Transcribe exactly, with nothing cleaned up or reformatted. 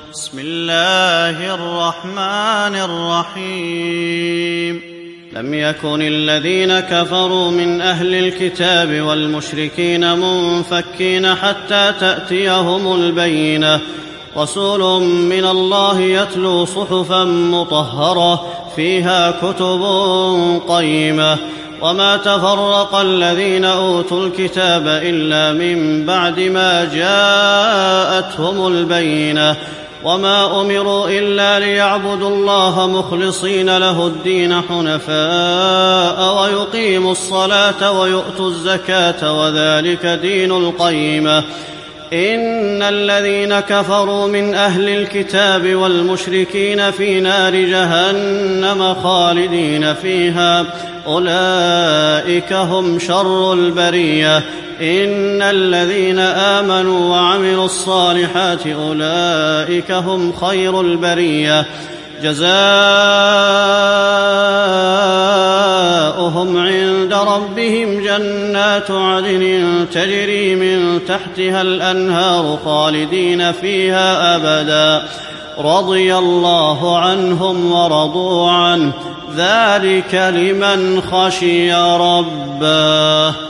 بسم الله الرحمن الرحيم لم يكن الذين كفروا من أهل الكتاب والمشركين منفكين حتى تأتيهم البينة رسول من الله يتلو صحفا مطهرة فيها كتب قيمة وما تفرق الذين أوتوا الكتاب إلا من بعد ما جاءتهم البينة وما أمروا إلا ليعبدوا الله مخلصين له الدين حنفاء ويقيموا الصلاة ويؤتوا الزكاة وذلك دين القيمة إن الذين كفروا من أهل الكتاب والمشركين في نار جهنم خالدين فيها أولئك هم شر البرية إن الذين آمنوا وعملوا الصالحات أولئك هم خير البرية جزاؤهم عند ربهم جنات عدن تجري من تحتها الأنهار خالدين فيها أبدا رضي الله عنهم ورضوا عنه ذلك لمن خشي ربه.